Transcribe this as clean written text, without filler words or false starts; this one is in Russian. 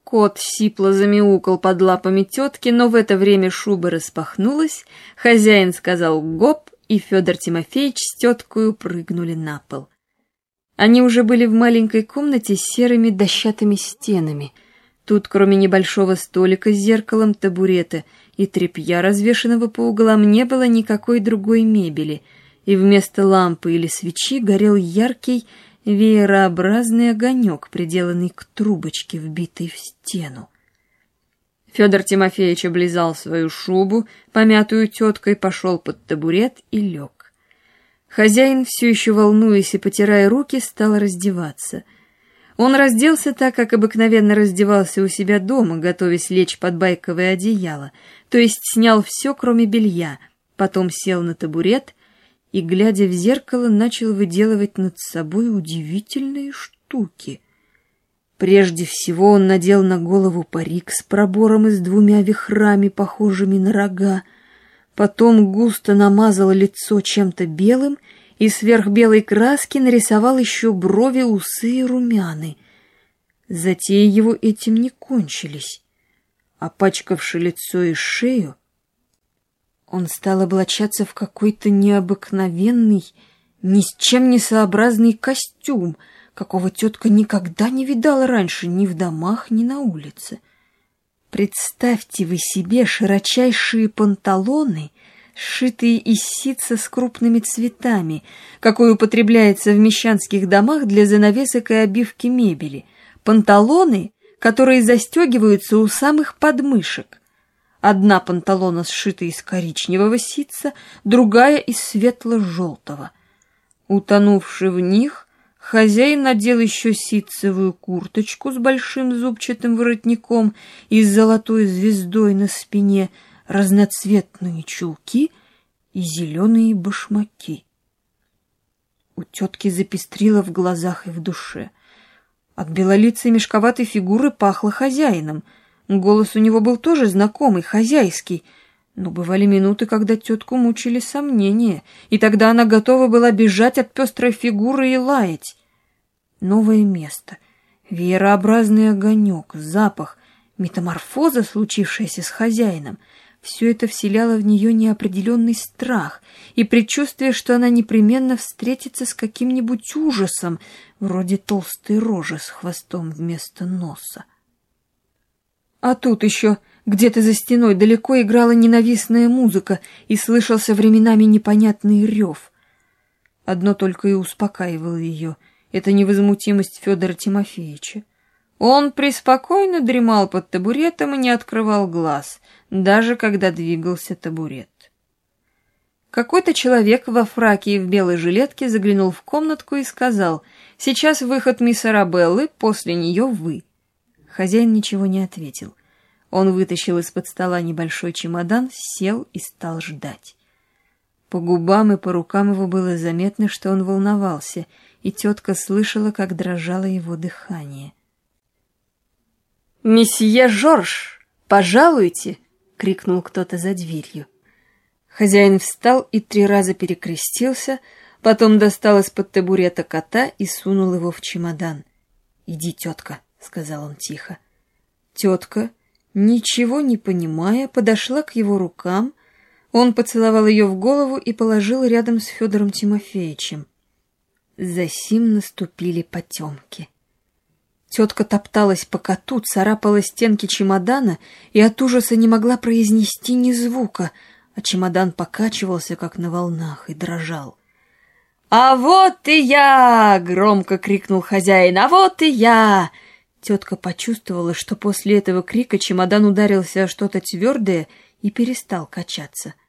Кот сипло замяукал под лапами тетки, но в это время шуба распахнулась, хозяин сказал «гоп», и Федор Тимофеич с теткою прыгнули на пол. Они уже были в маленькой комнате с серыми дощатыми стенами. Тут, кроме небольшого столика с зеркалом, табурета и тряпья, развешанного по углам, не было никакой другой мебели, и вместо лампы или свечи горел яркий веерообразный огонек, приделанный к трубочке, вбитой в стену. Федор Тимофеич облизал свою шубу, помятую теткой, пошел под табурет и лег. Хозяин, все еще волнуясь и потирая руки, стал раздеваться. Он разделся так, как обыкновенно раздевался у себя дома, готовясь лечь под байковое одеяло, то есть снял все, кроме белья, потом сел на табурет и, глядя в зеркало, начал выделывать над собой удивительные штуки. Прежде всего он надел на голову парик с пробором и с 2 вихрами, похожими на рога, потом густо намазал лицо чем-то белым и сверх белой краски нарисовал еще брови, усы и румяны. Затеи его этим не кончились. Опачкавши лицо и шею, он стал облачаться в какой-то необыкновенный, ни с чем не сообразный костюм, какого тетка никогда не видала раньше ни в домах, ни на улице. Представьте вы себе широчайшие панталоны, сшитые из ситца с крупными цветами, какой употребляется в мещанских домах для занавесок и обивки мебели, панталоны, которые застегиваются у самых подмышек. Одна панталона сшита из коричневого ситца, другая из светло-желтого. Утонувши в них, хозяин надел еще ситцевую курточку с большим зубчатым воротником и с золотой звездой на спине, разноцветные чулки и зеленые башмаки. У тетки запестрило в глазах и в душе. От белолицей мешковатой фигуры пахло хозяином. Голос у него был тоже знакомый, хозяйский, но бывали минуты, когда тетку мучили сомнения, и тогда она готова была бежать от пестрой фигуры и лаять. Новое место, веерообразный огонек, запах, метаморфоза, случившаяся с хозяином — все это вселяло в нее неопределенный страх и предчувствие, что она непременно встретится с каким-нибудь ужасом, вроде толстой рожи с хвостом вместо носа. А тут еще где-то за стеной далеко играла ненавистная музыка и слышался временами непонятный рев. Одно только и успокаивало ее — это невозмутимость Федора Тимофеича. Он преспокойно дремал под табуретом и не открывал глаз, даже когда двигался табурет. Какой-то человек во фраке и в белой жилетке заглянул в комнатку и сказал: «Сейчас выход мисс Арабеллы, после нее вы». Хозяин ничего не ответил. Он вытащил из-под стола небольшой чемодан, сел и стал ждать. По губам и по рукам его было заметно, что он волновался, и тетка слышала, как дрожало его дыхание. «Месье Жорж, пожалуйте!» — крикнул кто-то за дверью. Хозяин встал и 3 раза перекрестился, потом достал из-под табурета кота и сунул его в чемодан. «Иди, тетка», — сказал он тихо. Тетка, ничего не понимая, подошла к его рукам, он поцеловал ее в голову и положил рядом с Федором Тимофеичем. Засим наступили потемки. Тетка топталась по коту, царапала стенки чемодана и от ужаса не могла произнести ни звука, а чемодан покачивался, как на волнах, и дрожал. «А вот и я!» — громко крикнул хозяин. «А вот и я!» Тетка почувствовала, что после этого крика чемодан ударился о что-то твердое и перестал качаться.